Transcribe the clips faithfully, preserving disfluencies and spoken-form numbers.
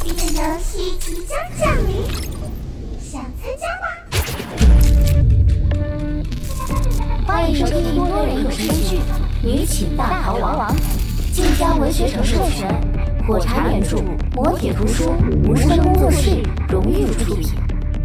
这个游戏即将降临，想参加吗？ 欢迎收听多人有声剧《女寝大逃亡》，晋江文学城授权，火柴原著，磨铁图书，无声工作室荣誉出品。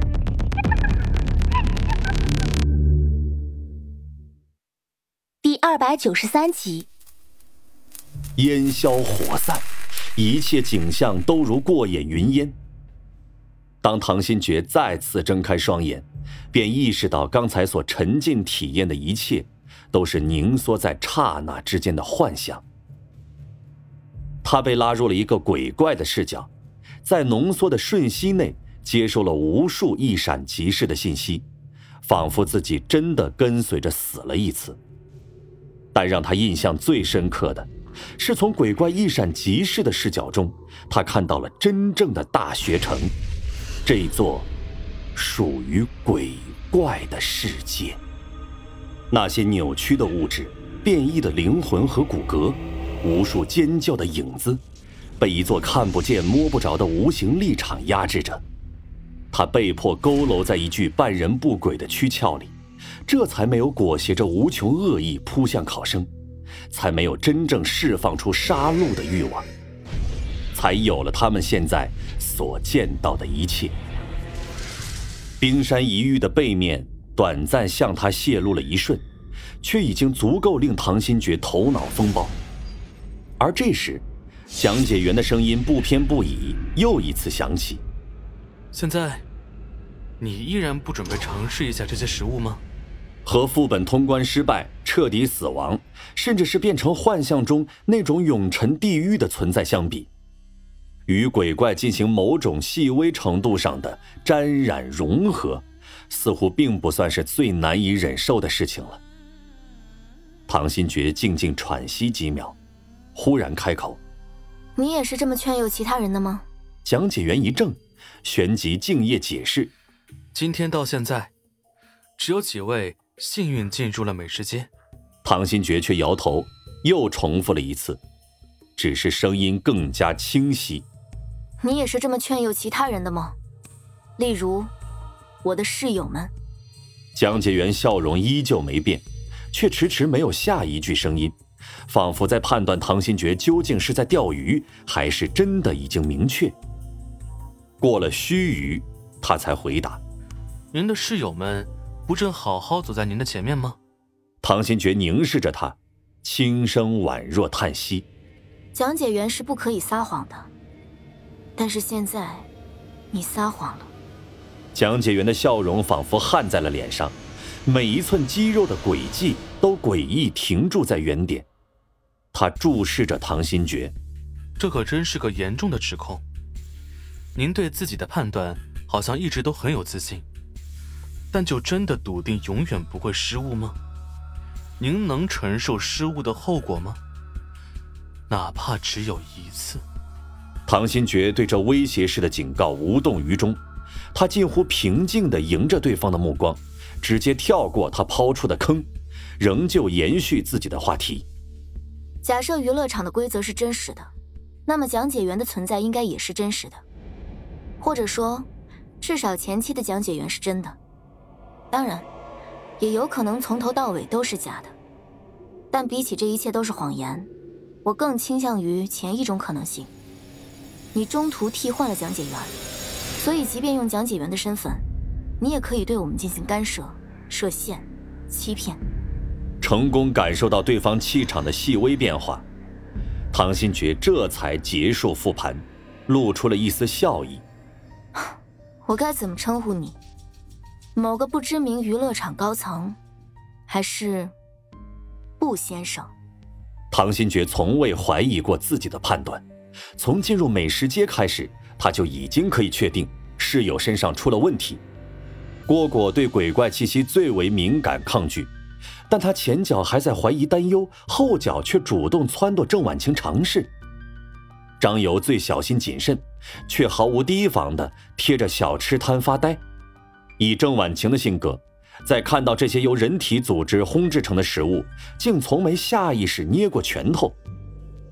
第二百九十三集。 烟消火散，一切景象都如过眼云烟。当唐新觉再次睁开双眼，便意识到刚才所沉浸体验的一切都是凝缩在刹那之间的幻想。他被拉入了一个鬼怪的视角，在浓缩的瞬息内接收了无数一闪即逝的信息，仿佛自己真的跟随着死了一次。但让他印象最深刻的是，从鬼怪一闪即逝的视角中，他看到了真正的大学城，这一座属于鬼怪的世界。那些扭曲的物质，变异的灵魂和骨骼，无数尖叫的影子，被一座看不见摸不着的无形力场压制着。他被迫佝偻在一具半人不鬼的躯壳里，这才没有裹挟着无穷恶意扑向考生，才没有真正释放出杀戮的欲望，才有了他们现在所见到的一切。冰山一隅的背面短暂向他泄露了一瞬，却已经足够令唐新觉头脑风暴。而这时，讲解员的声音不偏不倚，又一次响起： 现在你依然不准备尝试一下这些食物吗？ 和副本通关失败、彻底死亡，甚至是变成幻象中那种永沉地狱的存在相比，与鬼怪进行某种细微程度上的沾染融合，似乎并不算是最难以忍受的事情了。唐新觉静静喘息几秒，忽然开口： 你也是这么劝诱其他人的吗？ 讲解员一怔，旋即敬业解释： 今天到现在，只有几位幸运进入了美食街。 唐新觉却摇头，又重复了一次，只是声音更加清晰： 你也是这么劝诱其他人的吗？例如我的室友们。 讲解员笑容依旧没变，却迟迟没有下一句声音，仿佛在判断唐新觉究竟是在钓鱼，还是真的已经明确。过了须臾，他才回答： 您的室友们不正好好走在您的前面吗？ 唐新觉凝视着他，轻声宛若叹息： 讲解员是不可以撒谎的，但是现在你撒谎了。 讲解员的笑容仿佛焊在了脸上，每一寸肌肉的轨迹都诡异停驻在原点。他注视着唐新觉： 这可真是个严重的指控。您对自己的判断好像一直都很有自信，但就真的笃定永远不会失误吗？您能承受失误的后果吗？哪怕只有一次。 唐新觉对这威胁式的警告无动于衷，他近乎平静地迎着对方的目光，直接跳过他抛出的坑，仍旧延续自己的话题。 假设娱乐场的规则是真实的，那么讲解员的存在应该也是真实的，或者说至少前期的讲解员是真的，当然也有可能从头到尾都是假的。但比起这一切都是谎言，我更倾向于前一种可能性。你中途替换了讲解员，所以即便用讲解员的身份，你也可以对我们进行干涉、设限、欺骗。 成功感受到对方气场的细微变化，唐新觉这才结束复盘，露出了一丝笑意。 我该怎么称呼你？某个不知名娱乐场高层，还是布先生？ 唐新觉从未怀疑过自己的判断，从进入美食街开始，他就已经可以确定室友身上出了问题。蝈蝈对鬼怪气息最为敏感抗拒，但他前脚还在怀疑担忧，后脚却主动撺掇郑婉晴尝试。张游最小心谨慎，却毫无提防地贴着小吃摊发呆。以郑婉晴的性格，在看到这些由人体组织烘制成的食物，竟从没下意识捏过拳头。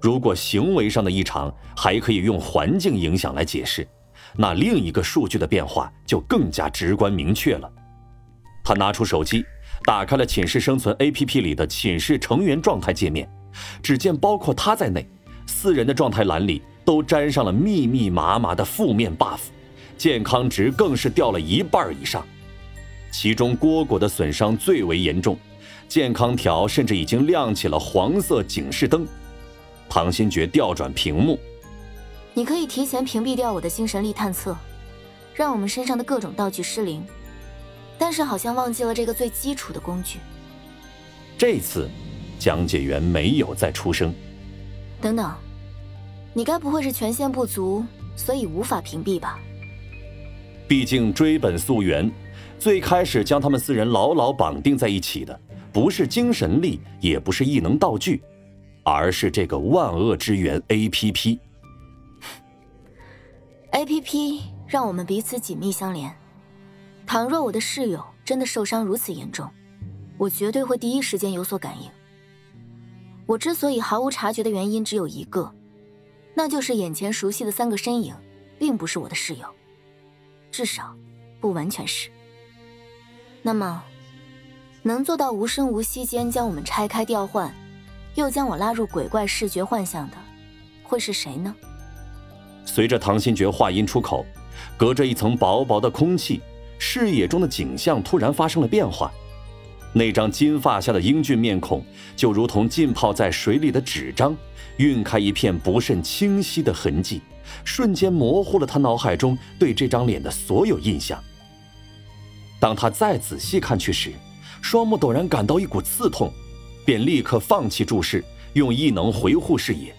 如果行为上的异常还可以用环境影响来解释，那另一个数据的变化就更加直观明确了。他拿出手机，打开了寝室生存 A P P 里的寝室成员状态界面，只见包括他在内，四人的状态栏里都沾上了密密麻麻的负面 buff， 健康值更是掉了一半以上。其中蝈蝈的损伤最为严重，健康条甚至已经亮起了黄色警示灯。唐新觉调转屏幕， 你可以提前屏蔽掉我的精神力探测，让我们身上的各种道具失灵，但是好像忘记了这个最基础的工具。 这次讲解员没有再出声。 等等，你该不会是权限不足，所以无法屏蔽吧？ 毕竟追本溯源，最开始将他们四人牢牢绑定在一起的，不是精神力，也不是异能道具，而是这个万恶之源 A P P。A P P 让我们彼此紧密相连。倘若我的室友真的受伤如此严重，我绝对会第一时间有所感应。我之所以毫无察觉的原因只有一个，那就是眼前熟悉的三个身影并不是我的室友，至少不完全是。那么能做到无声无息间将我们拆开调换，又将我拉入鬼怪视觉幻象的，会是谁呢？ 随着唐新觉话音出口，隔着一层薄薄的空气，视野中的景象突然发生了变化。那张金发下的英俊面孔，就如同浸泡在水里的纸张，晕开一片不甚清晰的痕迹，瞬间模糊了他脑海中对这张脸的所有印象。当他再仔细看去时，双目陡然感到一股刺痛，便立刻放弃注视，用异能回护视野。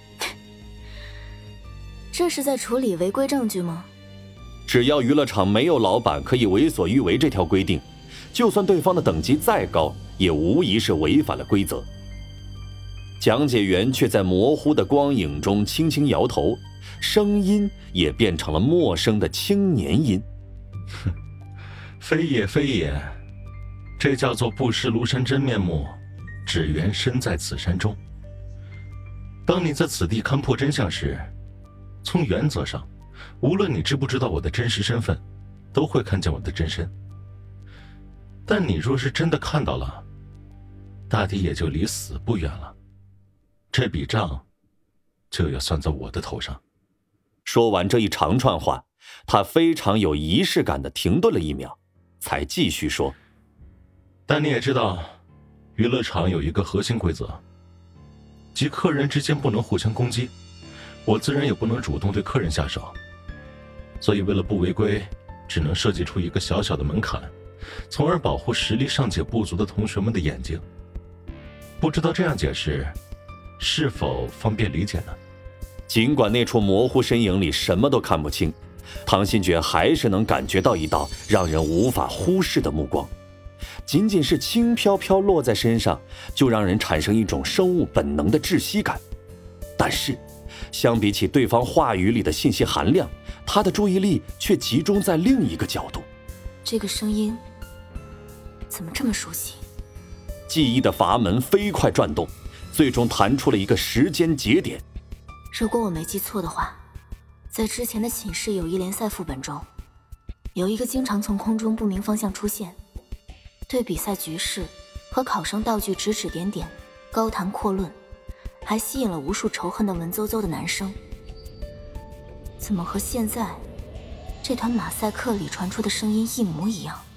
这是在处理违规证据吗？ 只要娱乐场没有老板可以为所欲为这条规定，就算对方的等级再高，也无疑是违反了规则。讲解员却在模糊的光影中轻轻摇头，声音也变成了陌生的青年音。 哼，非也非也，这叫做不识庐山真面目，只缘身在此山中。当你在此地勘破真相时，从原则上，无论你知不知道我的真实身份，都会看见我的真身。但你若是真的看到了，大抵也就离死不远了。这笔账就要算在我的头上。 说完这一长串话，他非常有仪式感地停顿了一秒，才继续说： 但你也知道，娱乐场有一个核心规则，即客人之间不能互相攻击，我自然也不能主动对客人下手。所以为了不违规，只能设计出一个小小的门槛，从而保护实力尚且不足的同学们的眼睛。不知道这样解释是否方便理解呢？ 尽管那处模糊身影里什么都看不清，唐新觉还是能感觉到一道让人无法忽视的目光，仅仅是轻飘飘落在身上，就让人产生一种生物本能的窒息感。但是相比起对方话语里的信息含量，他的注意力却集中在另一个角度。 这个声音怎么这么熟悉？ 记忆的阀门飞快转动，最终弹出了一个时间节点。 如果我没记错的话，在之前的寝室友谊联赛副本中，有一个经常从空中不明方向出现，对比赛局势和考生道具指指点点，高谈阔论，还吸引了无数仇恨的文绉绉的男生。怎么和现在这团马赛克里传出的声音一模一样？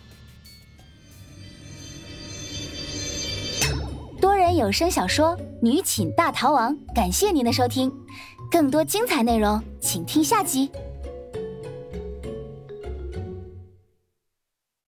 多人有声小说《女寝大逃亡》，感谢您的收听，更多精彩内容请听下集。